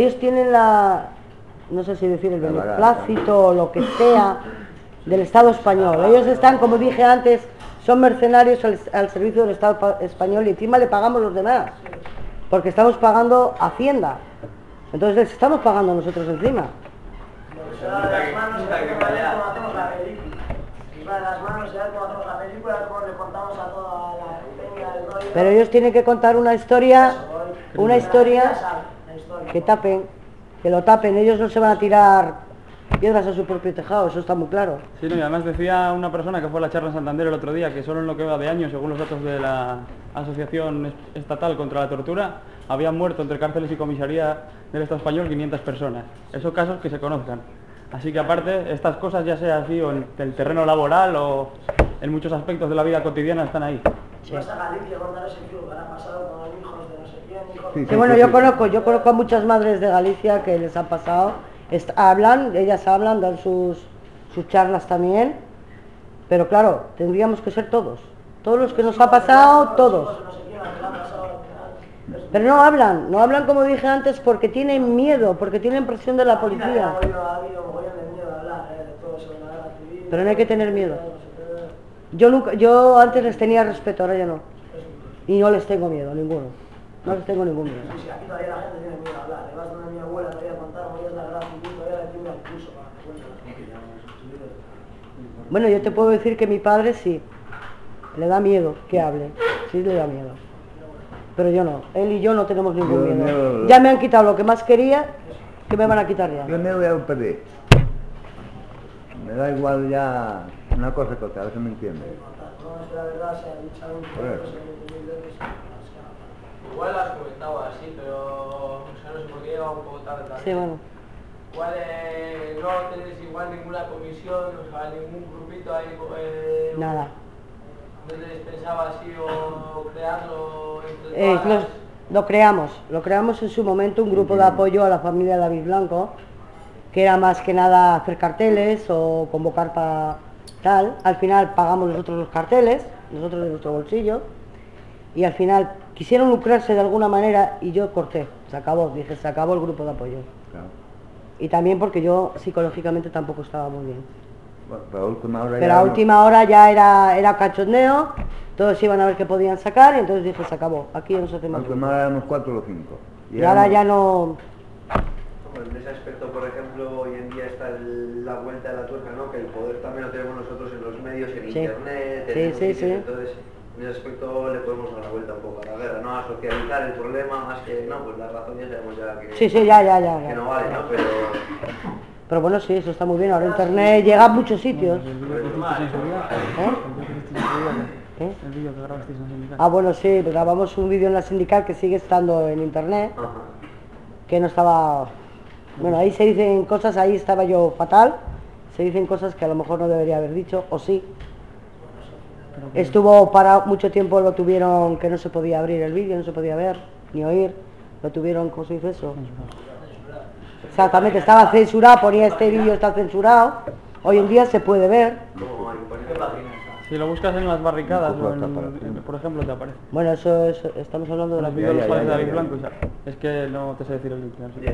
la, no sé si decir el beneplácito o lo que sea del Estado español. Ellos están, como dije antes, son mercenarios al servicio del Estado español y encima le pagamos los demás, porque estamos pagando Hacienda. Entonces les estamos pagando nosotros encima. Se va de las manos, se va como hacemos la película. Se va de las manos, se va como hacemos la película, como le contamos a toda la peña del rollo. Pero ellos tienen que contar una historia La historia. que tapen, que lo tapen. Ellos no se van a tirar piedras a su propio tejado, eso está muy claro. Sí, no, y además decía una persona que fue a la charla en Santander el otro día que solo en lo que va de año, según los datos de la Asociación Estatal contra la Tortura, habían muerto entre cárceles y comisaría del Estado español 500 personas. Esos casos que se conozcan. Así que aparte, estas cosas ya sea así o en el terreno laboral o en muchos aspectos de la vida cotidiana están ahí. Si vas a Galicia, contar ese filo que ha pasado con los hijos de no sé quién, hijos Sí, Sí, bueno, yo conozco a muchas madres de Galicia que les ha pasado, ellas hablan, dan sus charlas también, pero claro, tendríamos que ser todos los que nos ha pasado, todos. no sé quién, que le ha pasado al final. Pero no hablan como dije antes porque tienen miedo, porque tienen presión de la policía. Ha habido mogollón de miedo a hablar de todo eso de la guerra civil. Pero no hay que tener miedo. Yo antes les tenía respeto, ahora ya no. Y no les tengo miedo, ninguno. No les tengo ningún miedo. Sí, aquí todavía la gente tiene miedo a hablar. Le vas a mi abuela, te voy a contar mogollón de la guerra civil, todavía le tiene al pulso para que cuente las cosas. Bueno, yo te puedo decir que mi padre sí, le da miedo que hable, sí le da miedo. Pero yo no, él y yo no tenemos ningún Yo miedo. no- Ya me han quitado lo que más quería, que me van a quitar ya. Yo me voy a perder. Me da igual ya una cosa que otra, a ver si me entiendes. No, es que la verdad se ha dicho un Por eso. Igual lo has comentado así, pero o sea, no sé por qué lleva un poco tarde también. Sí, bueno. Igual no tenéis igual ninguna comisión, o sea, ningún grupito ahí. Nada. ¿No tenéis pensado así o crearlo entre todas? Lo creamos en su momento, un grupo de apoyo a la familia David Blanco, que era más que nada hacer carteles o convocar para tal. Al final pagamos nosotros los carteles, nosotros de nuestro bolsillo, y al final quisieron lucrarse de alguna manera y yo corté, se acabó, dije, se acabó el grupo de apoyo. Claro. Y también porque yo psicológicamente tampoco estaba muy bien. Bueno, pero a última hora Pero a última hora ya era cachondeo, todos iban a ver qué podían sacar y entonces dije, se acabó, aquí no se hace A más. última hora éramos 4 o 5. Y ahora ya no... Hombre, en ese aspecto, por ejemplo, hoy en día está la vuelta de la tuerca, ¿no? Que el poder también lo tenemos nosotros en los medios, en Sí. internet, Sí, en sí, noticias, sí. entonces en ese aspecto le podemos dar la vuelta un poco a la guerra, ¿no? A socializar el problema, más que, no, pues la razón ya sabemos ya que, Sí, sí, ya. que no vale, ¿no? Pero bueno, sí, eso está muy bien, ahora internet llega a muchos sitios. El vídeo que hicisteis en su día, ¿Eh? el vídeo que hicisteis en su día, ¿Eh? el vídeo que grabasteis en el sindicato. Ah, bueno, sí, grabamos un vídeo en la sindical que sigue estando en internet, Ajá. que no estaba... Bueno, ahí se dicen cosas, ahí estaba yo fatal, se dicen cosas que a lo mejor no debería haber dicho, o sí. Estuvo parado mucho tiempo, lo tuvieron, que no se podía abrir el vídeo, no se podía ver, ni oír, lo tuvieron, ¿cómo se dice eso? Exactamente, estaba censurado, ponía este vídeo está censurado, hoy en día se puede ver. ¿Cómo hay? ¿Por qué página está? Si lo buscas en las barricadas, Un poco o hasta para hacer. por ejemplo, te aparece. Bueno, eso es, estamos hablando de Las las vídeos de los ya, padres de ya, David ya. Blanco y tal. Es que no te sé decir el link. no sé. Ya. Al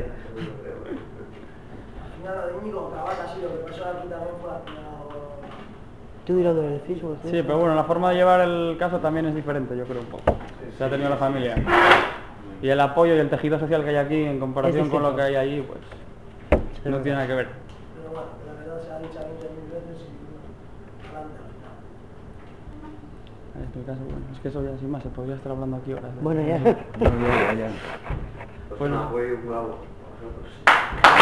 final lo de Íñigo Cabata, sí, lo que pasó aquí también fue al final... Tú dirás del Facebook. ¿sí? Sí, pero bueno, la forma de llevar el caso también es diferente, yo creo un poco. Se ha tenido la familia. Y el apoyo y el tejido social que hay aquí en comparación con lo que hay allí, pues no tiene nada que ver. Pero bueno, la verdad se ha dicho 20.000 veces y adelante al final. En este caso, bueno, es que eso ya sin más, se podría estar hablando aquí horas. Bueno, ya. No, ya. Pues Bueno. nada, fue un bravo. Vosotros.